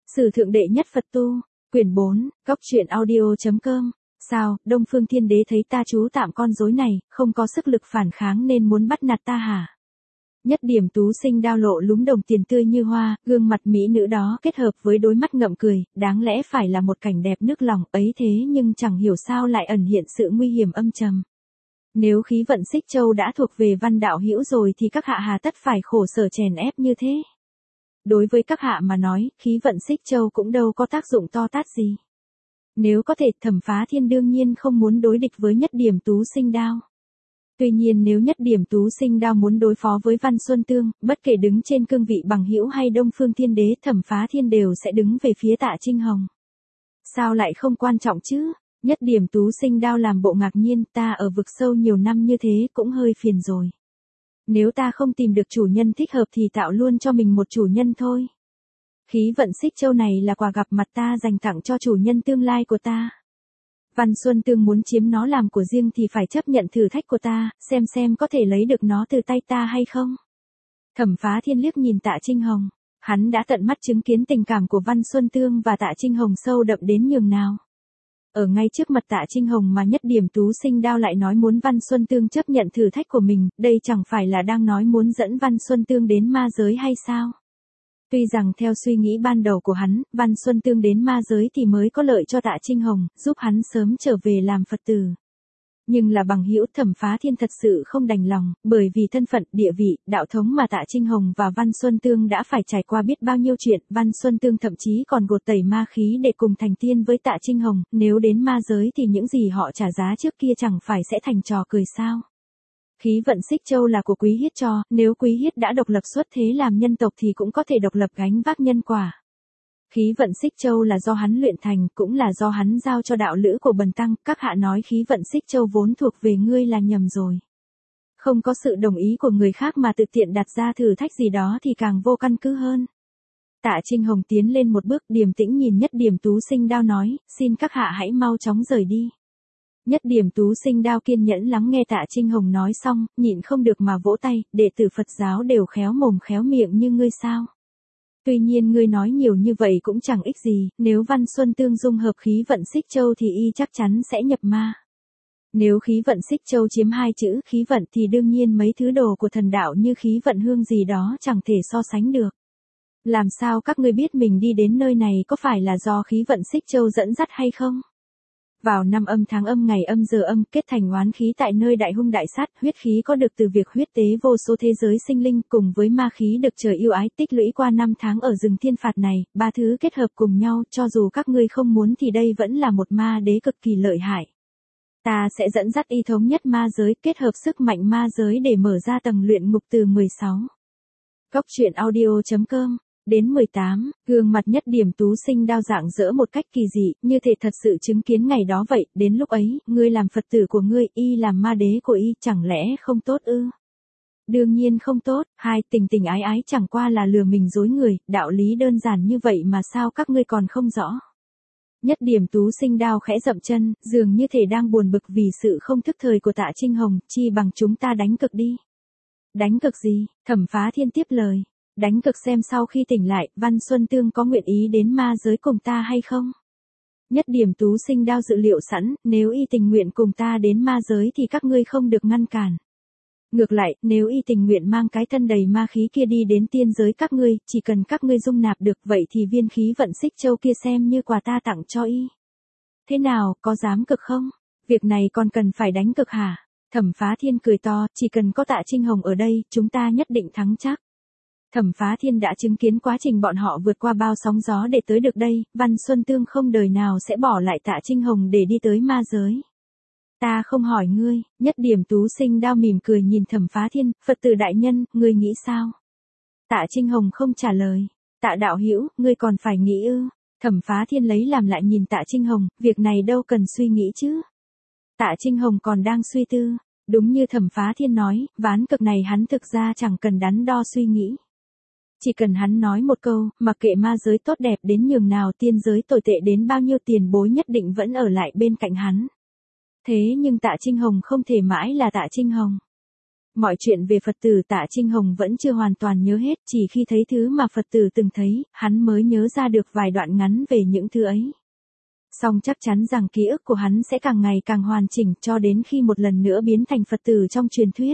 Sử thượng đệ nhất Phật tu, quyển 4, góc truyện audio.com. Sao, Đông Phương Thiên Đế thấy ta trú tạm con rối này, không có sức lực phản kháng nên muốn bắt nạt ta hả? Nhất Điểm Tú Sinh đao lộ lúm đồng tiền tươi như hoa, gương mặt mỹ nữ đó kết hợp với đôi mắt ngậm cười, đáng lẽ phải là một cảnh đẹp nước lòng ấy, thế nhưng chẳng hiểu sao lại ẩn hiện sự nguy hiểm âm trầm. Nếu khí vận Xích Châu đã thuộc về Văn đạo hữu rồi thì các hạ hà tất phải khổ sở chèn ép như thế. Đối với các hạ mà nói, khí vận Xích Châu cũng đâu có tác dụng to tát gì. Nếu có thể, Thẩm Phá Thiên đương nhiên không muốn đối địch với Nhất Điểm Tú Sinh đao. Tuy nhiên nếu Nhất Điểm Tú Sinh đao muốn đối phó với Văn Xuân Tương, bất kể đứng trên cương vị bằng hữu hay Đông Phương Thiên Đế, Thẩm Phá Thiên đều sẽ đứng về phía Tạ Trinh Hồng. Sao lại không quan trọng chứ? Nhất Điểm Tú Sinh đao làm bộ ngạc nhiên, ta ở vực sâu nhiều năm như thế cũng hơi phiền rồi. Nếu ta không tìm được chủ nhân thích hợp thì tạo luôn cho mình một chủ nhân thôi. Khí vận Xích Châu này là quà gặp mặt ta dành tặng cho chủ nhân tương lai của ta. Văn Xuân Tương muốn chiếm nó làm của riêng thì phải chấp nhận thử thách của ta, xem có thể lấy được nó từ tay ta hay không. Thẩm Phá Thiên liếc nhìn Tạ Trinh Hồng. Hắn đã tận mắt chứng kiến tình cảm của Văn Xuân Tương và Tạ Trinh Hồng sâu đậm đến nhường nào. Ở ngay trước mặt Tạ Trinh Hồng mà Nhất Điểm Tú Sinh đao lại nói muốn Văn Xuân Tương chấp nhận thử thách của mình, đây chẳng phải là đang nói muốn dẫn Văn Xuân Tương đến ma giới hay sao? Tuy rằng theo suy nghĩ ban đầu của hắn, Văn Xuân Tương đến ma giới thì mới có lợi cho Tạ Trinh Hồng, giúp hắn sớm trở về làm Phật tử. Nhưng là bằng hữu, Thẩm Phá Thiên thật sự không đành lòng, bởi vì thân phận, địa vị, đạo thống mà Tạ Trinh Hồng và Văn Xuân Tương đã phải trải qua biết bao nhiêu chuyện, Văn Xuân Tương thậm chí còn gột tẩy ma khí để cùng thành tiên với Tạ Trinh Hồng, nếu đến ma giới thì những gì họ trả giá trước kia chẳng phải sẽ thành trò cười sao. Khí vận Xích Châu là của Quý Hiết cho, nếu Quý Hiết đã độc lập xuất thế làm nhân tộc thì cũng có thể độc lập gánh vác nhân quả. Khí vận Xích Châu là do hắn luyện thành, cũng là do hắn giao cho đạo lữ của Bần Tăng, các hạ nói khí vận Xích Châu vốn thuộc về ngươi là nhầm rồi. Không có sự đồng ý của người khác mà tự tiện đặt ra thử thách gì đó thì càng vô căn cứ hơn. Tạ Trinh Hồng tiến lên một bước, điềm tĩnh nhìn Nhất Điểm Tú Sinh đao nói, xin các hạ hãy mau chóng rời đi. Nhất Điểm Tú Sinh đao kiên nhẫn lắng nghe Tạ Trinh Hồng nói xong, nhịn không được mà vỗ tay, đệ tử Phật giáo đều khéo mồm khéo miệng như ngươi sao? Tuy nhiên ngươi nói nhiều như vậy cũng chẳng ích gì, nếu Văn Xuân Tương dung hợp khí vận Xích Châu thì y chắc chắn sẽ nhập ma. Nếu khí vận Xích Châu chiếm hai chữ khí vận thì đương nhiên mấy thứ đồ của thần đạo như khí vận hương gì đó chẳng thể so sánh được. Làm sao các ngươi biết mình đi đến nơi này có phải là do khí vận Xích Châu dẫn dắt hay không? Vào năm âm tháng âm ngày âm giờ âm kết thành oán khí tại nơi đại hung đại sát, huyết khí có được từ việc huyết tế vô số thế giới sinh linh cùng với ma khí được trời yêu ái tích lũy qua 5 tháng ở rừng thiên phạt này, ba thứ kết hợp cùng nhau, cho dù các ngươi không muốn thì đây vẫn là một ma đế cực kỳ lợi hại. Ta sẽ dẫn dắt y thống nhất ma giới, kết hợp sức mạnh ma giới để mở ra tầng luyện ngục từ 16. Góc truyện audio.com. Đến 18, gương mặt Nhất Điểm Tú Sinh đao rạng rỡ một cách kỳ dị, như thể thật sự chứng kiến ngày đó vậy, đến lúc ấy, ngươi làm Phật tử của ngươi, y làm ma đế của y, chẳng lẽ không tốt ư? Đương nhiên không tốt, hai tình tình ái ái chẳng qua là lừa mình dối người, đạo lý đơn giản như vậy mà sao các ngươi còn không rõ? Nhất Điểm Tú Sinh đao khẽ dậm chân, dường như thể đang buồn bực vì sự không thức thời của Tạ Trinh Hồng, chi bằng chúng ta đánh cực đi. Đánh cực gì? Thẩm Phá Thiên tiếp lời. Đánh cực xem sau khi tỉnh lại, Văn Xuân Tương có nguyện ý đến ma giới cùng ta hay không? Nhất Điểm Tú Sinh đao dự liệu sẵn, nếu y tình nguyện cùng ta đến ma giới thì các ngươi không được ngăn cản. Ngược lại, nếu y tình nguyện mang cái thân đầy ma khí kia đi đến tiên giới các ngươi, chỉ cần các ngươi dung nạp được vậy thì viên khí vận Xích Châu kia xem như quà ta tặng cho y. Thế nào, có dám cực không? Việc này còn cần phải đánh cực hả? Thẩm Phá Thiên cười to, chỉ cần có Tạ Trinh Hồng ở đây, chúng ta nhất định thắng chắc. Thẩm Phá Thiên đã chứng kiến quá trình bọn họ vượt qua bao sóng gió để tới được đây, Văn Xuân Tương không đời nào sẽ bỏ lại Tạ Trinh Hồng để đi tới ma giới. Ta không hỏi ngươi, Nhất Điểm Tú Sinh đao mỉm cười nhìn Thẩm Phá Thiên, Phật tử đại nhân, ngươi nghĩ sao? Tạ Trinh Hồng không trả lời. Tạ đạo hữu, ngươi còn phải nghĩ ư? Thẩm Phá Thiên lấy làm lại nhìn Tạ Trinh Hồng, việc này đâu cần suy nghĩ chứ? Tạ Trinh Hồng còn đang suy tư. Đúng như Thẩm Phá Thiên nói, ván cực này hắn thực ra chẳng cần đắn đo suy nghĩ. Chỉ cần hắn nói một câu, mặc kệ ma giới tốt đẹp đến nhường nào, tiên giới tồi tệ đến bao nhiêu, tiền bối nhất định vẫn ở lại bên cạnh hắn. Thế nhưng Tạ Trinh Hồng không thể mãi là Tạ Trinh Hồng. Mọi chuyện về Phật tử Tạ Trinh Hồng vẫn chưa hoàn toàn nhớ hết, chỉ khi thấy thứ mà Phật tử từng thấy, hắn mới nhớ ra được vài đoạn ngắn về những thứ ấy. Song chắc chắn rằng ký ức của hắn sẽ càng ngày càng hoàn chỉnh cho đến khi một lần nữa biến thành Phật tử trong truyền thuyết.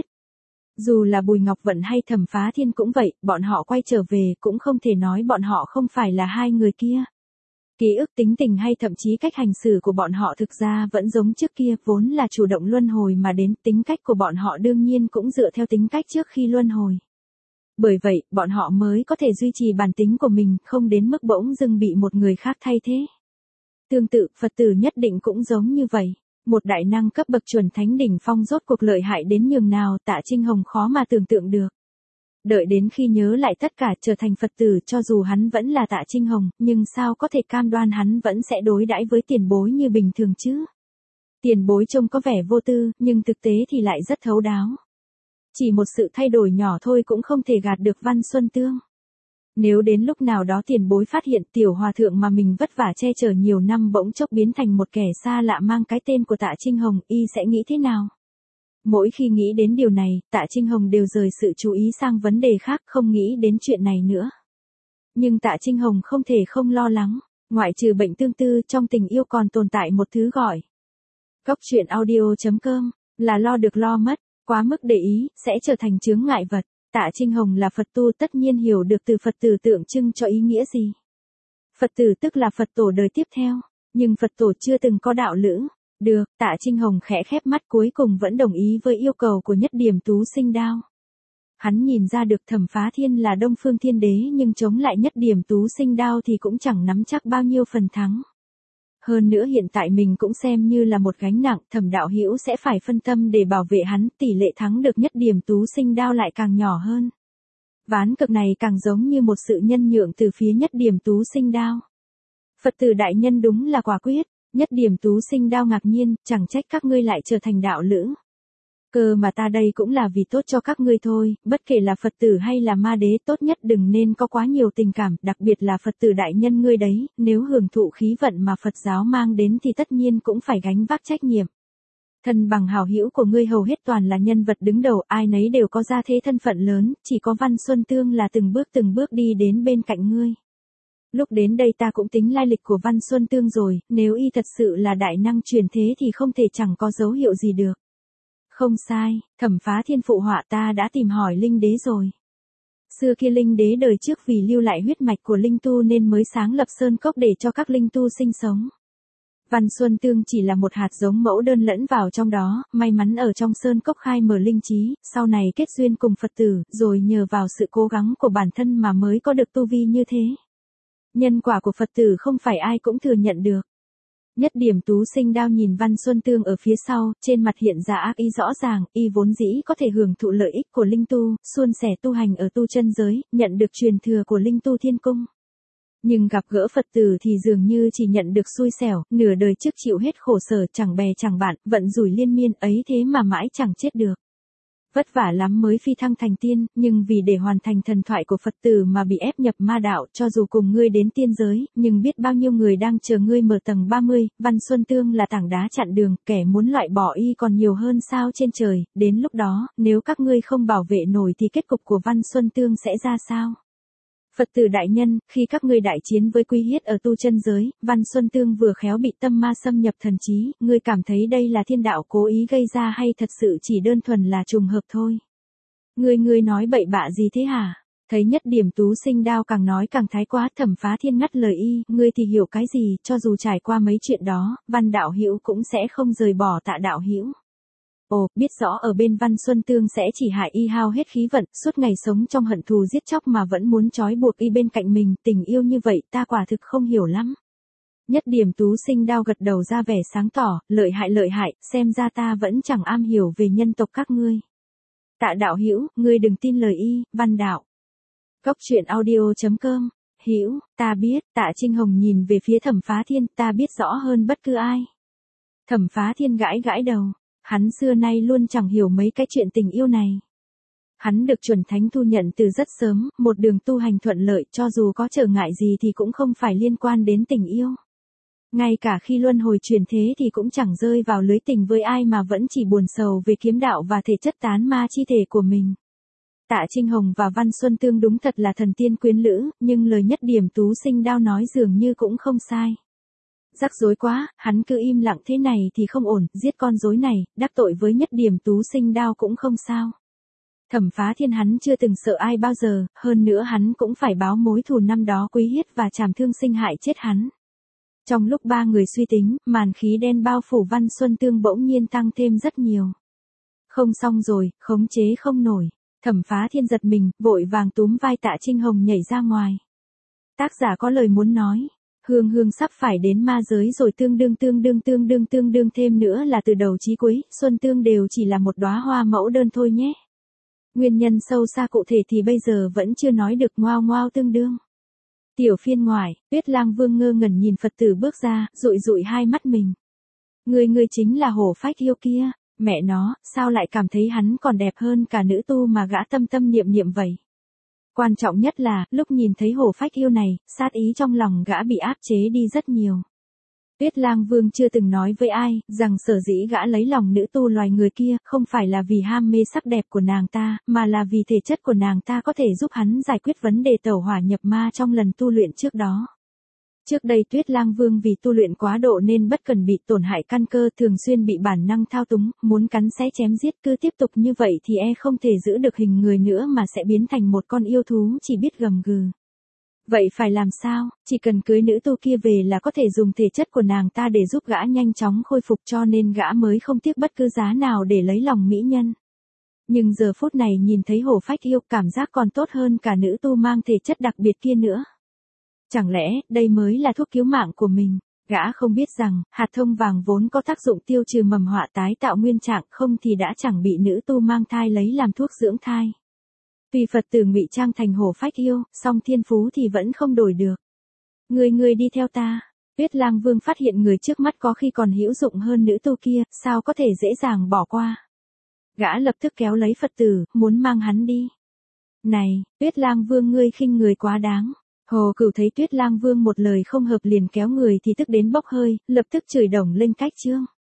Dù là Bùi Ngọc Vận hay Thẩm Phá Thiên cũng vậy, bọn họ quay trở về cũng không thể nói bọn họ không phải là hai người kia. Ký ức, tính tình hay thậm chí cách hành xử của bọn họ thực ra vẫn giống trước kia, vốn là chủ động luân hồi mà đến, tính cách của bọn họ đương nhiên cũng dựa theo tính cách trước khi luân hồi. Bởi vậy, bọn họ mới có thể duy trì bản tính của mình, không đến mức bỗng dưng bị một người khác thay thế. Tương tự, Phật tử nhất định cũng giống như vậy. Một đại năng cấp bậc chuẩn thánh đỉnh phong rốt cuộc lợi hại đến nhường nào Tạ Trinh Hồng khó mà tưởng tượng được. Đợi đến khi nhớ lại tất cả trở thành Phật tử, cho dù hắn vẫn là Tạ Trinh Hồng, nhưng sao có thể cam đoan hắn vẫn sẽ đối đãi với tiền bối như bình thường chứ? Tiền bối trông có vẻ vô tư, nhưng thực tế thì lại rất thấu đáo. Chỉ một sự thay đổi nhỏ thôi cũng không thể gạt được Văn Xuân Tương. Nếu đến lúc nào đó tiền bối phát hiện tiểu hòa thượng mà mình vất vả che chở nhiều năm bỗng chốc biến thành một kẻ xa lạ mang cái tên của Tạ Trinh Hồng, y sẽ nghĩ thế nào? Mỗi khi nghĩ đến điều này, Tạ Trinh Hồng đều rời sự chú ý sang vấn đề khác, không nghĩ đến chuyện này nữa. Nhưng Tạ Trinh Hồng không thể không lo lắng, ngoại trừ bệnh tương tư trong tình yêu còn tồn tại một thứ gọi Góc truyện audio.com, là lo được lo mất, quá mức để ý, sẽ trở thành chướng ngại vật. Tạ Trinh Hồng là Phật tu tất nhiên hiểu được từ Phật tử tượng trưng cho ý nghĩa gì. Phật tử tức là Phật tổ đời tiếp theo, nhưng Phật tổ chưa từng có đạo lữ. Được, Tạ Trinh Hồng khẽ khép mắt cuối cùng vẫn đồng ý với yêu cầu của Nhất Điểm Tú Sinh Đao. Hắn nhìn ra được Thẩm Phá Thiên là Đông Phương Thiên Đế nhưng chống lại Nhất Điểm Tú Sinh Đao thì cũng chẳng nắm chắc bao nhiêu phần thắng. Hơn nữa hiện tại mình cũng xem như là một gánh nặng, Thẩm đạo hữu sẽ phải phân tâm để bảo vệ hắn, tỷ lệ thắng được Nhất Điểm Tú Sinh Đao lại càng nhỏ hơn. Ván cực này càng giống như một sự nhân nhượng từ phía Nhất Điểm Tú Sinh Đao. Phật tử đại nhân đúng là quả quyết. Nhất Điểm Tú Sinh Đao ngạc nhiên, chẳng trách các ngươi lại trở thành đạo lữ. Cơ mà ta đây cũng là vì tốt cho các ngươi thôi, bất kể là Phật tử hay là ma đế, tốt nhất đừng nên có quá nhiều tình cảm, đặc biệt là Phật tử đại nhân ngươi đấy, nếu hưởng thụ khí vận mà Phật giáo mang đến thì tất nhiên cũng phải gánh vác trách nhiệm. Thân bằng hảo hữu của ngươi hầu hết toàn là nhân vật đứng đầu, ai nấy đều có gia thế thân phận lớn, chỉ có Văn Xuân Tương là từng bước đi đến bên cạnh ngươi. Lúc đến đây ta cũng tính lai lịch của Văn Xuân Tương rồi, nếu y thật sự là đại năng truyền thế thì không thể chẳng có dấu hiệu gì được. Không sai, Thẩm Phá Thiên phụ họa, ta đã tìm hỏi Linh Đế rồi. Xưa kia Linh Đế đời trước vì lưu lại huyết mạch của linh tu nên mới sáng lập sơn cốc để cho các linh tu sinh sống. Văn Xuân Tương chỉ là một hạt giống mẫu đơn lẫn vào trong đó, may mắn ở trong sơn cốc khai mở linh trí, sau này kết duyên cùng Phật tử, rồi nhờ vào sự cố gắng của bản thân mà mới có được tu vi như thế. Nhân quả của Phật tử không phải ai cũng thừa nhận được. Nhất Điểm Tú Sinh Đao nhìn Văn Xuân Tương ở phía sau, trên mặt hiện ra ác ý rõ ràng, y vốn dĩ có thể hưởng thụ lợi ích của linh tu, suôn sẻ tu hành ở tu chân giới, nhận được truyền thừa của linh tu thiên cung. Nhưng gặp gỡ Phật tử thì dường như chỉ nhận được xui xẻo, nửa đời trước chịu hết khổ sở, chẳng bè chẳng bạn, vận rủi liên miên ấy thế mà mãi chẳng chết được. Vất vả lắm mới phi thăng thành tiên, nhưng vì để hoàn thành thần thoại của Phật tử mà bị ép nhập ma đạo, cho dù cùng ngươi đến tiên giới, nhưng biết bao nhiêu người đang chờ ngươi mở tầng 30, Văn Xuân Tương là tảng đá chặn đường, kẻ muốn loại bỏ y còn nhiều hơn sao trên trời, đến lúc đó, nếu các ngươi không bảo vệ nổi thì kết cục của Văn Xuân Tương sẽ ra sao? Phật tử đại nhân, khi các ngươi đại chiến với Quy Hiết ở tu chân giới, Văn Xuân Tương vừa khéo bị tâm ma xâm nhập thần trí, ngươi cảm thấy đây là thiên đạo cố ý gây ra hay thật sự chỉ đơn thuần là trùng hợp thôi? Ngươi nói bậy bạ gì thế hả? Thấy Nhất Điểm Tú Sinh Đao càng nói càng thái quá, Thẩm Phá Thiên ngắt lời y, ngươi thì hiểu cái gì, cho dù trải qua mấy chuyện đó, Văn đạo hữu cũng sẽ không rời bỏ Tạ đạo hữu. Ồ, biết rõ ở bên Văn Xuân Tương sẽ chỉ hại y hao hết khí vận, suốt ngày sống trong hận thù giết chóc mà vẫn muốn trói buộc y bên cạnh mình, tình yêu như vậy ta quả thực không hiểu lắm. Nhất Điểm Tú Sinh Đao gật đầu ra vẻ sáng tỏ, lợi hại, xem ra ta vẫn chẳng am hiểu về nhân tộc các ngươi. Tạ đạo hữu, ngươi đừng tin lời y, Văn đạo. Góc truyện audio.com, hữu, ta biết, Tạ Trinh Hồng nhìn về phía Thẩm Phá Thiên, ta biết rõ hơn bất cứ ai. Thẩm Phá Thiên gãi đầu. Hắn xưa nay luôn chẳng hiểu mấy cái chuyện tình yêu này. Hắn được chuẩn thánh thu nhận từ rất sớm, một đường tu hành thuận lợi, cho dù có trở ngại gì thì cũng không phải liên quan đến tình yêu. Ngay cả khi luân hồi chuyển thế thì cũng chẳng rơi vào lưới tình với ai mà vẫn chỉ buồn sầu về kiếm đạo và thể chất tán ma chi thể của mình. Tạ Trinh Hồng và Văn Xuân Tương đúng thật là thần tiên quyến lữ, nhưng lời Nhất Điểm Tú Sinh Đao nói dường như cũng không sai. Rắc rối quá, hắn cứ im lặng thế này thì không ổn, giết con rối này, đắc tội với Nhất Điểm Tú Sinh Đao cũng không sao. Thẩm Phá Thiên hắn chưa từng sợ ai bao giờ, hơn nữa hắn cũng phải báo mối thù năm đó Quý Hiết và Trảm Thương sinh hại chết hắn. Trong lúc ba người suy tính, màn khí đen bao phủ Văn Xuân Tương bỗng nhiên tăng thêm rất nhiều. Không xong rồi, khống chế không nổi. Thẩm Phá Thiên giật mình, vội vàng túm vai Tạ Trinh Hồng nhảy ra ngoài. Tác giả có lời muốn nói. Hương Hương sắp phải đến ma giới rồi, tương đương thêm nữa là từ đầu chí cuối, Xuân Tương đều chỉ là một đóa hoa mẫu đơn thôi nhé. Nguyên nhân sâu xa cụ thể thì bây giờ vẫn chưa nói được, ngoao tương đương. Tiểu phiên ngoại, Tuyết Lang Vương ngơ ngẩn nhìn Phật tử bước ra, dụi hai mắt mình. Người chính là Hổ Phách Yêu kia, mẹ nó, sao lại cảm thấy hắn còn đẹp hơn cả nữ tu mà gã tâm niệm vậy. Quan trọng nhất là, lúc nhìn thấy Hổ Phách Yêu này, sát ý trong lòng gã bị áp chế đi rất nhiều. Tuyết Lang Vương chưa từng nói với ai, rằng sở dĩ gã lấy lòng nữ tu loài người kia, không phải là vì ham mê sắc đẹp của nàng ta, mà là vì thể chất của nàng ta có thể giúp hắn giải quyết vấn đề tẩu hỏa nhập ma trong lần tu luyện trước đó. Trước đây Tuyết Lang Vương vì tu luyện quá độ nên bất cần bị tổn hại căn cơ, thường xuyên bị bản năng thao túng, muốn cắn xé chém giết, cứ tiếp tục như vậy thì không thể giữ được hình người nữa mà sẽ biến thành một con yêu thú chỉ biết gầm gừ. Vậy phải làm sao, chỉ cần cưới nữ tu kia về là có thể dùng thể chất của nàng ta để giúp gã nhanh chóng khôi phục, cho nên gã mới không tiếc bất cứ giá nào để lấy lòng mỹ nhân. Nhưng giờ phút này nhìn thấy Hổ Phách Yêu, cảm giác còn tốt hơn cả nữ tu mang thể chất đặc biệt kia nữa. Chẳng lẽ, đây mới là thuốc cứu mạng của mình? Gã không biết rằng, hạt thông vàng vốn có tác dụng tiêu trừ mầm họa tái tạo nguyên trạng, không thì đã chẳng bị nữ tu mang thai lấy làm thuốc dưỡng thai. Tuy Phật tử ngụy trang thành Hổ Phách Yêu, song thiên phú thì vẫn không đổi được. Người đi theo ta. Tuyết Lang Vương phát hiện người trước mắt có khi còn hữu dụng hơn nữ tu kia, sao có thể dễ dàng bỏ qua. Gã lập tức kéo lấy Phật tử, muốn mang hắn đi. Này, Tuyết Lang Vương ngươi khinh người quá đáng. Hồ Cửu thấy Tuyết Lang Vương một lời không hợp liền kéo người thì tức đến bốc hơi, lập tức chửi đồng lên cách chương.